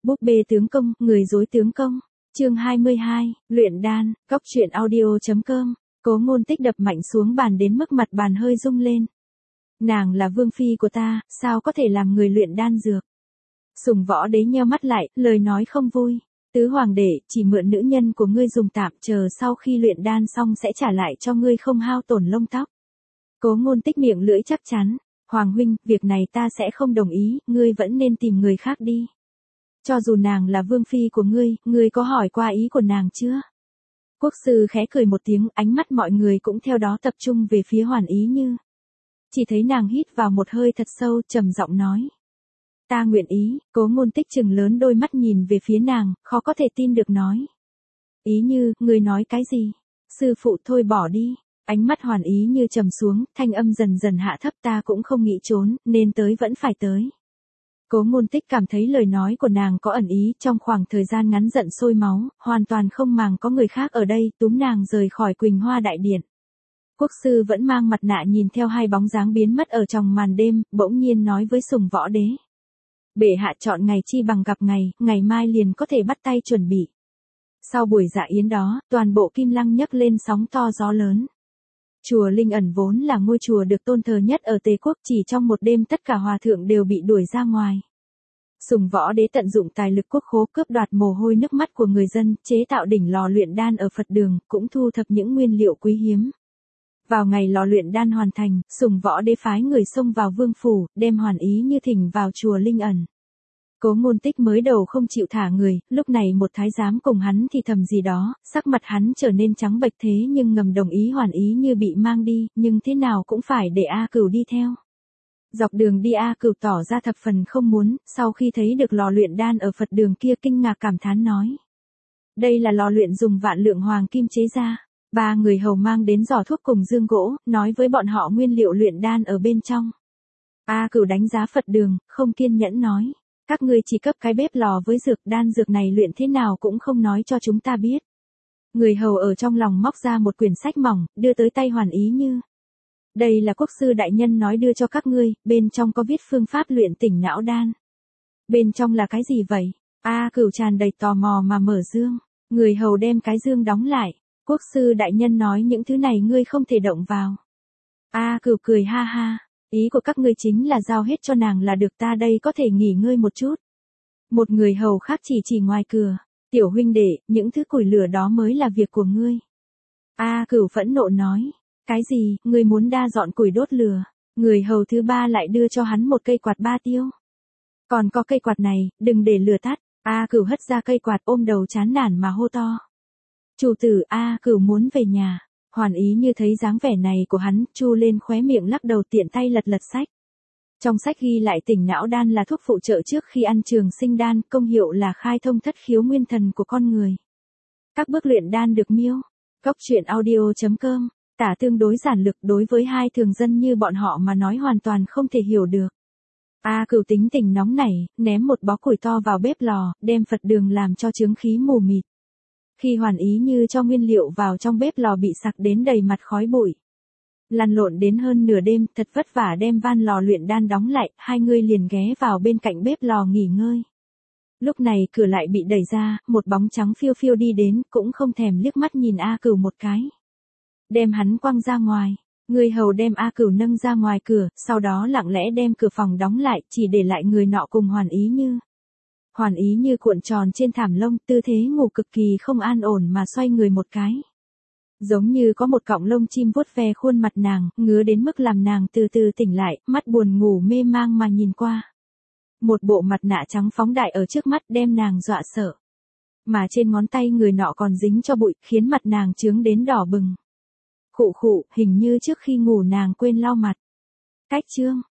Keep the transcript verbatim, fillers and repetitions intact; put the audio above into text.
Búp bê tướng công, người dối tướng công. Chương hai mươi hai, luyện đan, góc truyện audio.com. Cố Ngôn Tích đập mạnh xuống bàn đến mức mặt bàn hơi rung lên. Nàng là vương phi của ta, sao có thể làm người luyện đan dược? Sùng Võ Đế nheo mắt lại, lời nói không vui. Tứ hoàng đệ, chỉ mượn nữ nhân của ngươi dùng tạm, chờ sau khi luyện đan xong sẽ trả lại cho ngươi không hao tổn lông tóc. Cố Ngôn Tích miệng lưỡi chắc chắn. Hoàng huynh, việc này ta sẽ không đồng ý, ngươi vẫn nên tìm người khác đi. Cho dù nàng là vương phi của ngươi, ngươi có hỏi qua ý của nàng chưa? Quốc sư khẽ cười một tiếng, ánh mắt mọi người cũng theo đó tập trung về phía Hoàn Ý Như. Chỉ thấy nàng hít vào một hơi thật sâu, trầm giọng nói. Ta nguyện ý. Cố Ngôn Tích trừng lớn đôi mắt nhìn về phía nàng, khó có thể tin được nói. Ý Như, ngươi nói cái gì? Sư phụ thôi bỏ đi. Ánh mắt Hoàn Ý Như trầm xuống, thanh âm dần dần hạ thấp, ta cũng không nghĩ trốn, nên tới vẫn phải tới. Cố Ngôn Tích cảm thấy lời nói của nàng có ẩn ý, trong khoảng thời gian ngắn giận sôi máu, hoàn toàn không màng có người khác ở đây, túm nàng rời khỏi Quỳnh Hoa Đại Điện. Quốc sư vẫn mang mặt nạ nhìn theo hai bóng dáng biến mất ở trong màn đêm, bỗng nhiên nói với Sùng Võ Đế. Bệ hạ chọn ngày chi bằng gặp ngày, ngày mai liền có thể bắt tay chuẩn bị. Sau buổi dạ yến đó, toàn bộ Kim Lăng nhấc lên sóng to gió lớn. Chùa Linh Ẩn vốn là ngôi chùa được tôn thờ nhất ở Tề Quốc, chỉ trong một đêm tất cả hòa thượng đều bị đuổi ra ngoài. Sùng Võ Đế tận dụng tài lực quốc khố cướp đoạt mồ hôi nước mắt của người dân, chế tạo đỉnh lò luyện đan ở Phật đường, cũng thu thập những nguyên liệu quý hiếm. Vào ngày lò luyện đan hoàn thành, Sùng Võ Đế phái người xông vào vương phủ, đem Hoàn Ý Như thỉnh vào chùa Linh Ẩn. Cố Ngôn Tích mới đầu không chịu thả người, lúc này một thái giám cùng hắn thì thầm gì đó, sắc mặt hắn trở nên trắng bệch thế nhưng ngầm đồng ý Hoàn Ý Như bị mang đi, nhưng thế nào cũng phải để A Cửu đi theo. Dọc đường đi A Cửu tỏ ra thập phần không muốn, sau khi thấy được lò luyện đan ở Phật đường kia kinh ngạc cảm thán nói. Đây là lò luyện dùng vạn lượng hoàng kim chế ra. Ba người hầu mang đến giỏ thuốc cùng dương gỗ, nói với bọn họ nguyên liệu luyện đan ở bên trong. A Cửu đánh giá Phật đường, không kiên nhẫn nói. Các ngươi chỉ cấp cái bếp lò với dược, đan dược này luyện thế nào cũng không nói cho chúng ta biết. Người hầu ở trong lòng móc ra một quyển sách mỏng, đưa tới tay Hoàn Ý Như. Đây là quốc sư đại nhân nói đưa cho các ngươi, bên trong có viết phương pháp luyện tỉnh não đan. Bên trong là cái gì vậy? A Cửu tràn đầy tò mò mà mở dương. Người hầu đem cái dương đóng lại. Quốc sư đại nhân nói những thứ này ngươi không thể động vào. A Cửu cười ha ha. Ý của các ngươi chính là giao hết cho nàng là được, ta đây có thể nghỉ ngơi một chút. Một người hầu khác chỉ chỉ ngoài cửa. Tiểu huynh đệ, những thứ củi lửa đó mới là việc của ngươi. A Cửu phẫn nộ nói. Cái gì, ngươi muốn đa dọn củi đốt lửa? Người hầu thứ ba lại đưa cho hắn một cây quạt ba tiêu. Còn có cây quạt này, đừng để lửa tắt. A Cửu hất ra cây quạt ôm đầu chán nản mà hô to. Chủ tử, A Cửu muốn về nhà. Hoàn Ý Như thấy dáng vẻ này của hắn, chu lên khóe miệng lắc đầu tiện tay lật lật sách. Trong sách ghi lại tỉnh não đan là thuốc phụ trợ trước khi ăn trường sinh đan, công hiệu là khai thông thất khiếu nguyên thần của con người. Các bước luyện đan được miêu. Góc truyện audio.com. Tả tương đối giản lược, đối với hai thường dân như bọn họ mà nói hoàn toàn không thể hiểu được. A Cửu tính tình nóng nảy, ném một bó củi to vào bếp lò, đem Phật đường làm cho chướng khí mù mịt. Khi Hoàn Ý Như cho nguyên liệu vào trong bếp lò bị sặc đến đầy mặt khói bụi. Lăn lộn đến hơn nửa đêm, thật vất vả đem van lò luyện đan đóng lại, hai người liền ghé vào bên cạnh bếp lò nghỉ ngơi. Lúc này cửa lại bị đẩy ra, một bóng trắng phiêu phiêu đi đến, cũng không thèm liếc mắt nhìn A Cửu một cái. Đem hắn quăng ra ngoài. Người hầu đem A Cửu nâng ra ngoài cửa, sau đó lặng lẽ đem cửa phòng đóng lại, chỉ để lại người nọ cùng Hoàn Ý Như. Hoàn Ý Như cuộn tròn trên thảm lông, tư thế ngủ cực kỳ không an ổn mà xoay người một cái. Giống như có một cọng lông chim vuốt ve khuôn mặt nàng, ngứa đến mức làm nàng từ từ tỉnh lại, mắt buồn ngủ mê mang mà nhìn qua. Một bộ mặt nạ trắng phóng đại ở trước mắt đem nàng dọa sợ. Mà trên ngón tay người nọ còn dính cho bụi, khiến mặt nàng chướng đến đỏ bừng. Khụ khụ, hình như trước khi ngủ nàng quên lau mặt. Cách chương.